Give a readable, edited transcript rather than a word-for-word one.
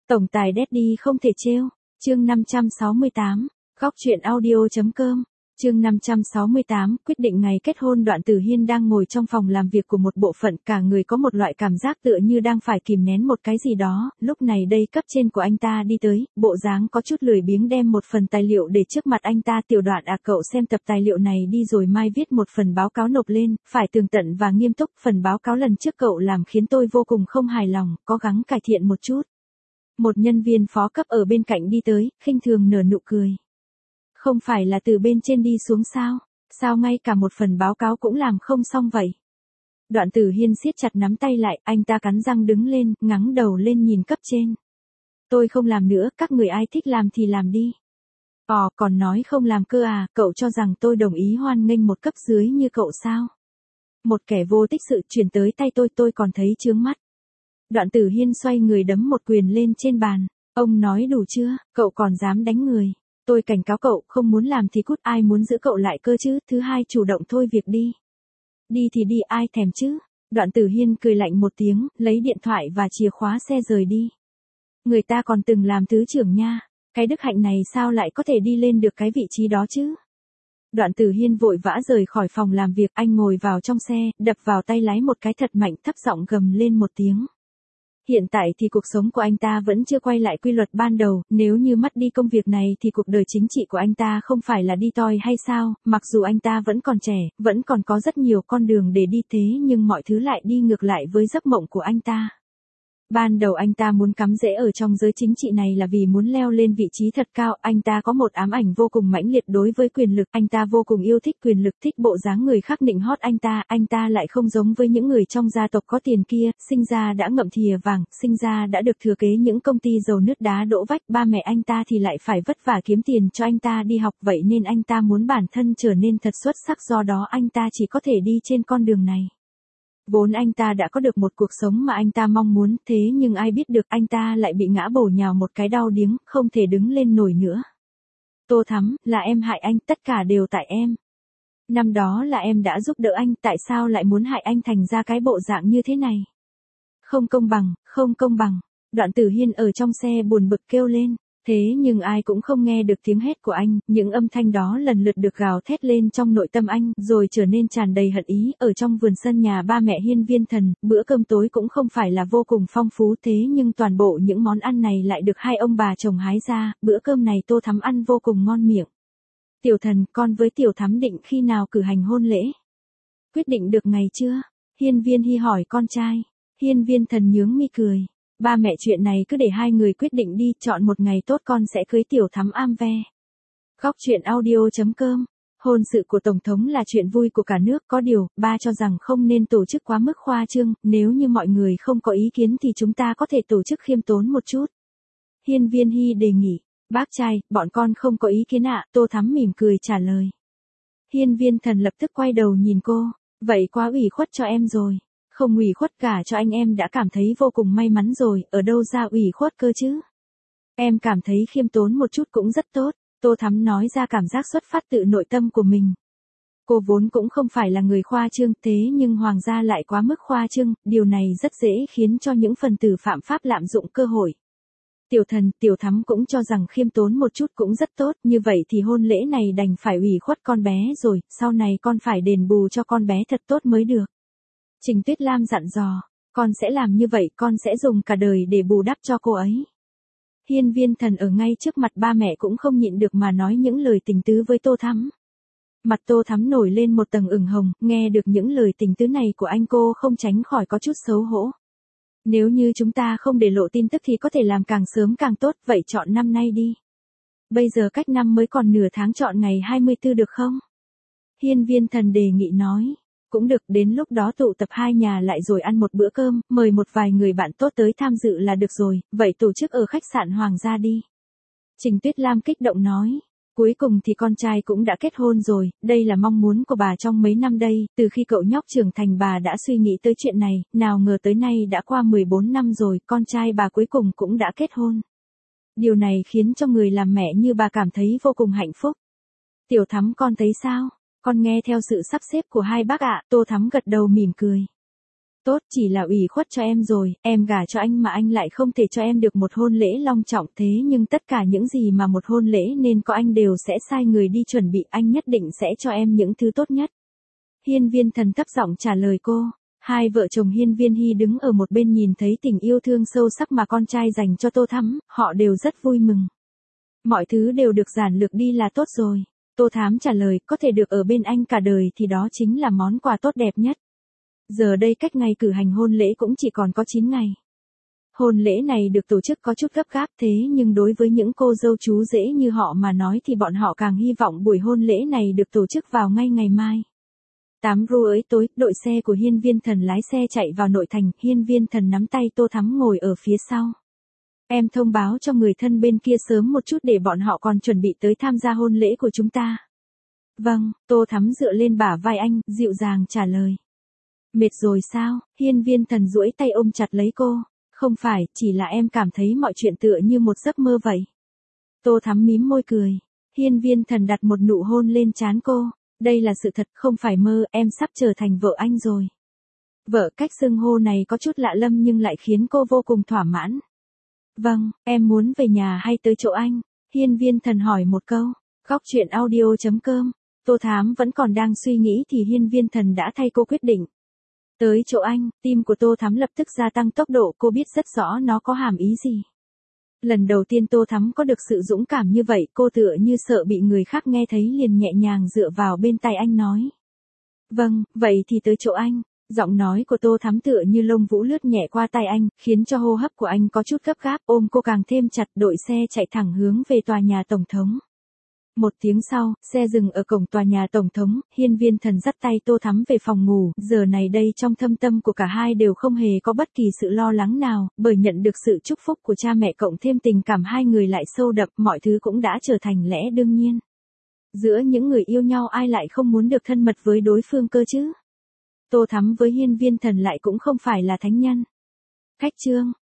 Tổng tài Daddy không thể trêu. Chương 568. Góc truyện audio.com. Chương 568, quyết định ngày kết hôn. Đoạn Tử Hiên đang ngồi trong phòng làm việc của một bộ phận, cả người có một loại cảm giác tựa như đang phải kìm nén một cái gì đó. Lúc này đây cấp trên của anh ta đi tới, bộ dáng có chút lười biếng đem một phần tài liệu để trước mặt anh ta. Tiểu Đoạn cậu xem tập tài liệu này đi rồi mai viết một phần báo cáo nộp lên, phải tường tận và nghiêm túc. Phần báo cáo lần trước cậu làm khiến tôi vô cùng không hài lòng, cố gắng cải thiện một chút. Một nhân viên phó cấp ở bên cạnh đi tới, khinh thường nở nụ cười. Không phải là từ bên trên đi xuống sao? Sao ngay cả một phần báo cáo cũng làm không xong vậy? Đoạn Tử Hiên siết chặt nắm tay lại, anh ta cắn răng đứng lên, ngẩng đầu lên nhìn cấp trên. Tôi không làm nữa, các người ai thích làm thì làm đi. Còn nói không làm cơ à, cậu cho rằng tôi đồng ý hoan nghênh một cấp dưới như cậu sao? Một kẻ vô tích sự chuyển tới tay tôi còn thấy chướng mắt. Đoạn Tử Hiên xoay người đấm một quyền lên trên bàn. Ông nói đủ chưa, cậu còn dám đánh người. Tôi cảnh cáo cậu, không muốn làm thì cút, ai muốn giữ cậu lại cơ chứ. Thứ hai, chủ động thôi việc đi. Đi thì đi, ai thèm chứ. Đoạn Tử Hiên cười lạnh một tiếng, lấy điện thoại và chìa khóa xe rời đi. Người ta còn từng làm thứ trưởng nha. Cái đức hạnh này sao lại có thể đi lên được cái vị trí đó chứ. Đoạn Tử Hiên vội vã rời khỏi phòng làm việc, anh ngồi vào trong xe, đập vào tay lái một cái thật mạnh, thấp giọng gầm lên một tiếng. Hiện tại thì cuộc sống của anh ta vẫn chưa quay lại quy luật ban đầu, nếu như mất đi công việc này thì cuộc đời chính trị của anh ta không phải là đi toi hay sao. Mặc dù anh ta vẫn còn trẻ, vẫn còn có rất nhiều con đường để đi, thế nhưng mọi thứ lại đi ngược lại với giấc mộng của anh ta. Ban đầu anh ta muốn cắm rễ ở trong giới chính trị này là vì muốn leo lên vị trí thật cao. Anh ta có một ám ảnh vô cùng mãnh liệt đối với quyền lực. Anh ta vô cùng yêu thích quyền lực, thích bộ dáng người khác nịnh hót anh ta. Anh ta lại không giống với những người trong gia tộc có tiền kia, sinh ra đã ngậm thìa vàng, sinh ra đã được thừa kế những công ty dầu nước đá đỗ vách. Ba mẹ anh ta thì lại phải vất vả kiếm tiền cho anh ta đi học, vậy nên anh ta muốn bản thân trở nên thật xuất sắc, do đó anh ta chỉ có thể đi trên con đường này. Vốn anh ta đã có được một cuộc sống mà anh ta mong muốn, thế nhưng ai biết được anh ta lại bị ngã bổ nhào một cái đau điếng, không thể đứng lên nổi nữa. Tô Thắm, là em hại anh, tất cả đều tại em. Năm đó là em đã giúp đỡ anh, tại sao lại muốn hại anh thành ra cái bộ dạng như thế này? Không công bằng, không công bằng. Đoạn Tử Hiên ở trong xe buồn bực kêu lên. Thế nhưng ai cũng không nghe được tiếng hét của anh, những âm thanh đó lần lượt được gào thét lên trong nội tâm anh, rồi trở nên tràn đầy hận ý. Ở trong vườn sân nhà ba mẹ Hiên Viên Thần, bữa cơm tối cũng không phải là vô cùng phong phú, thế nhưng toàn bộ những món ăn này lại được hai ông bà chồng hái ra. Bữa cơm này Tô Thắm ăn vô cùng ngon miệng. Tiểu Thần, con với Tiểu Thắm định khi nào cử hành hôn lễ? Quyết định được ngày chưa? Hiên Viên Hy hỏi con trai. Hiên Viên Thần nhướng mi cười. Ba mẹ, chuyện này cứ để hai người quyết định đi, chọn một ngày tốt con sẽ cưới Tiểu Thắm am ve. Góc truyện audio.com. Hôn sự của Tổng thống là chuyện vui của cả nước, có điều, ba cho rằng không nên tổ chức quá mức khoa trương, nếu như mọi người không có ý kiến thì chúng ta có thể tổ chức khiêm tốn một chút. Hiên Viên Hy đề nghị. Bác trai, bọn con không có ý kiến ạ, Tô Thắm mỉm cười trả lời. Hiên Viên Thần lập tức quay đầu nhìn cô, vậy quá ủy khuất cho em rồi. Không ủy khuất cả cho anh, em đã cảm thấy vô cùng may mắn rồi, ở đâu ra ủy khuất cơ chứ? Em cảm thấy khiêm tốn một chút cũng rất tốt, Tô Thắm nói ra cảm giác xuất phát từ nội tâm của mình. Cô vốn cũng không phải là người khoa trương, thế nhưng hoàng gia lại quá mức khoa trương, điều này rất dễ khiến cho những phần tử phạm pháp lạm dụng cơ hội. Tiểu Thần, Tiểu Thắm cũng cho rằng khiêm tốn một chút cũng rất tốt, như vậy thì hôn lễ này đành phải ủy khuất con bé rồi, sau này con phải đền bù cho con bé thật tốt mới được. Trình Tuyết Lam dặn dò, con sẽ làm như vậy, con sẽ dùng cả đời để bù đắp cho cô ấy. Hiên Viên Thần ở ngay trước mặt ba mẹ cũng không nhịn được mà nói những lời tình tứ với Tô Thắm. Mặt Tô Thắm nổi lên một tầng ửng hồng, nghe được những lời tình tứ này của anh cô không tránh khỏi có chút xấu hổ. Nếu như chúng ta không để lộ tin tức thì có thể làm càng sớm càng tốt, vậy chọn năm nay đi. Bây giờ cách năm mới còn nửa tháng, chọn ngày 24 được không? Hiên Viên Thần đề nghị nói. Cũng được, đến lúc đó tụ tập hai nhà lại rồi ăn một bữa cơm, mời một vài người bạn tốt tới tham dự là được rồi, vậy tổ chức ở khách sạn Hoàng gia đi. Trình Tuyết Lam kích động nói. Cuối cùng thì con trai cũng đã kết hôn rồi, đây là mong muốn của bà trong mấy năm đây, từ khi cậu nhóc trưởng thành bà đã suy nghĩ tới chuyện này, nào ngờ tới nay đã qua 14 năm rồi, con trai bà cuối cùng cũng đã kết hôn. Điều này khiến cho người làm mẹ như bà cảm thấy vô cùng hạnh phúc. Tiểu Thắm, con thấy sao? Con nghe theo sự sắp xếp của hai bác ạ. Tô Thắm gật đầu mỉm cười. Tốt, chỉ là ủy khuất cho em rồi, em gả cho anh mà anh lại không thể cho em được một hôn lễ long trọng thế nhưng tất cả những gì mà một hôn lễ nên có anh đều sẽ sai người đi chuẩn bị, anh nhất định sẽ cho em những thứ tốt nhất. Hiên Viên Thần thấp giọng trả lời cô. Hai vợ chồng Hiên Viên Hy đứng ở một bên nhìn thấy tình yêu thương sâu sắc mà con trai dành cho Tô Thắm, họ đều rất vui mừng. Mọi thứ đều được giản lược đi là tốt rồi. Tô Thám trả lời, có thể được ở bên anh cả đời thì đó chính là món quà tốt đẹp nhất. Giờ đây cách ngày cử hành hôn lễ cũng chỉ còn có 9 ngày. Hôn lễ này được tổ chức có chút gấp gáp thế nhưng đối với những cô dâu chú rể như họ mà nói thì bọn họ càng hy vọng buổi hôn lễ này được tổ chức vào ngay ngày mai. 8:30 tối, đội xe của Hiên Viên Thần lái xe chạy vào nội thành, Hiên Viên Thần nắm tay Tô Thắm ngồi ở phía sau. Em thông báo cho người thân bên kia sớm một chút để bọn họ còn chuẩn bị tới tham gia hôn lễ của chúng ta. Vâng, Tô Thắm dựa lên bả vai anh, dịu dàng trả lời. Mệt rồi sao? Hiên Viên Thần duỗi tay ôm chặt lấy cô. Không phải, chỉ là em cảm thấy mọi chuyện tựa như một giấc mơ vậy. Tô Thắm mím môi cười. Hiên Viên Thần đặt một nụ hôn lên trán cô. Đây là sự thật, không phải mơ, em sắp trở thành vợ anh rồi. Vợ, cách xưng hô này có chút lạ lẫm nhưng lại khiến cô vô cùng thỏa mãn. Vâng, em muốn về nhà hay tới chỗ anh? Hiên Viên Thần hỏi một câu. Góc truyện audio.com. Tô Thám vẫn còn đang suy nghĩ thì Hiên Viên Thần đã thay cô quyết định. Tới chỗ anh, tim của Tô Thắm lập tức gia tăng tốc độ, cô biết rất rõ nó có hàm ý gì. Lần đầu tiên Tô Thắm có được sự dũng cảm như vậy, cô tựa như sợ bị người khác nghe thấy liền nhẹ nhàng dựa vào bên tai anh nói. Vâng, vậy thì tới chỗ anh. Giọng nói của Tô Thắm tựa như lông vũ lướt nhẹ qua tai anh, khiến cho hô hấp của anh có chút gấp gáp, ôm cô càng thêm chặt, đội xe chạy thẳng hướng về tòa nhà Tổng thống. Một tiếng sau, xe dừng ở cổng tòa nhà Tổng thống, Hiên Viên Thần dắt tay Tô Thắm về phòng ngủ, giờ này đây trong thâm tâm của cả hai đều không hề có bất kỳ sự lo lắng nào, bởi nhận được sự chúc phúc của cha mẹ cộng thêm tình cảm hai người lại sâu đậm, mọi thứ cũng đã trở thành lẽ đương nhiên. Giữa những người yêu nhau ai lại không muốn được thân mật với đối phương cơ chứ? Tô Thắm với Hiên Viên Thần lại cũng không phải là thánh nhân. Khách trương,